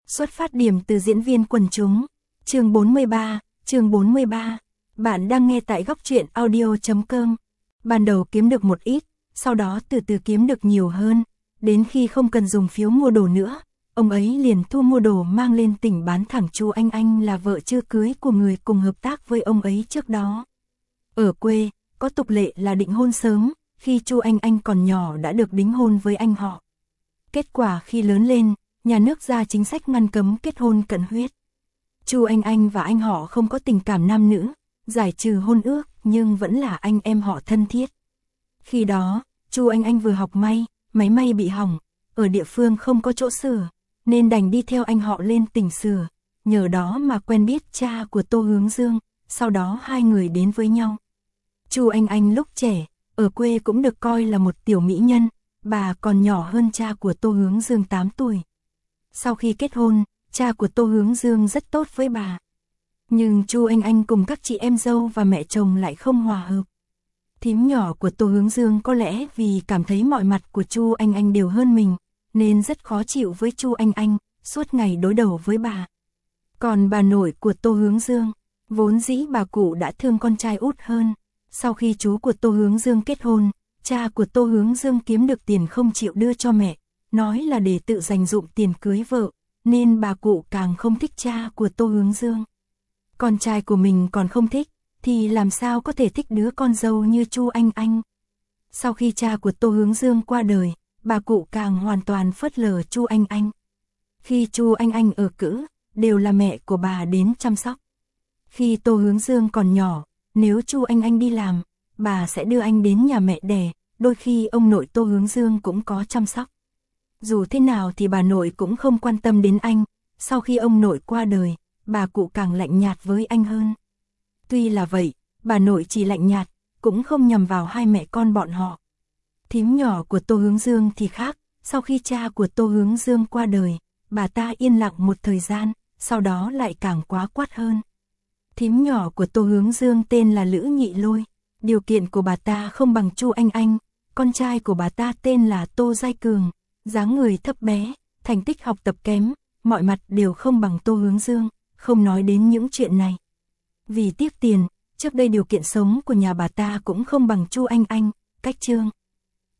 Xuất phát điểm từ diễn viên quần chúng. Chương 43. Bạn đang nghe tại góc truyện audio.com. Ban đầu kiếm được một ít, sau đó từ từ kiếm được nhiều hơn, đến khi không cần dùng phiếu mua đồ nữa, ông ấy liền thu mua đồ mang lên tỉnh bán thẳng. Chu Anh Anh là vợ chưa cưới của người cùng hợp tác với ông ấy trước đó. Ở quê, có tục lệ là định hôn sớm, khi Chu Anh Anh còn nhỏ đã được đính hôn với anh họ. Kết quả khi lớn lên, nhà nước ra chính sách ngăn cấm kết hôn cận huyết. Chu Anh Anh và anh họ không có tình cảm nam nữ, giải trừ hôn ước nhưng vẫn là anh em họ thân thiết. Khi đó, Chu Anh Anh vừa học may, máy may bị hỏng, ở địa phương không có chỗ sửa, nên đành đi theo anh họ lên tỉnh sửa, nhờ đó mà quen biết cha của Tô Hướng Dương, sau đó hai người đến với nhau. Chu Anh Anh lúc trẻ, ở quê cũng được coi là một tiểu mỹ nhân, bà còn nhỏ hơn cha của Tô Hướng Dương 8 tuổi. Sau khi kết hôn, cha của Tô Hướng Dương rất tốt với bà. Nhưng Chu Anh Anh cùng các chị em dâu và mẹ chồng lại không hòa hợp. Thím nhỏ của Tô Hướng Dương có lẽ vì cảm thấy mọi mặt của Chu Anh Anh đều hơn mình, nên rất khó chịu với Chu Anh Anh, suốt ngày đối đầu với bà. Còn bà nội của Tô Hướng Dương, vốn dĩ bà cụ đã thương con trai út hơn. Sau khi chú của Tô Hướng Dương kết hôn, cha của Tô Hướng Dương kiếm được tiền không chịu đưa cho mẹ, nói là để tự dành dụm tiền cưới vợ, nên bà cụ càng không thích cha của Tô Hướng Dương. Con trai của mình còn không thích, thì làm sao có thể thích đứa con dâu như Chu Anh Anh. Sau khi cha của Tô Hướng Dương qua đời, bà cụ càng hoàn toàn phớt lờ Chu Anh Anh. Khi Chu Anh Anh ở cữ, đều là mẹ của bà đến chăm sóc. Khi Tô Hướng Dương còn nhỏ, nếu Chu Anh Anh đi làm, bà sẽ đưa anh đến nhà mẹ đẻ, đôi khi ông nội Tô Hướng Dương cũng có chăm sóc. Dù thế nào thì bà nội cũng không quan tâm đến anh, sau khi ông nội qua đời, bà cụ càng lạnh nhạt với anh hơn. Tuy là vậy, bà nội chỉ lạnh nhạt, cũng không nhằm vào hai mẹ con bọn họ. Thím nhỏ của Tô Hướng Dương thì khác, sau khi cha của Tô Hướng Dương qua đời, bà ta yên lặng một thời gian, sau đó lại càng quá quát hơn. Thím nhỏ của Tô Hướng Dương tên là Lữ Nhị Lôi, điều kiện của bà ta không bằng Chu Anh Anh, con trai của bà ta tên là Tô Giai Cường, dáng người thấp bé, thành tích học tập kém, mọi mặt đều không bằng Tô Hướng Dương, không nói đến những chuyện này. Vì tiếc tiền, trước đây điều kiện sống của nhà bà ta cũng không bằng Chu Anh Anh, cách trương.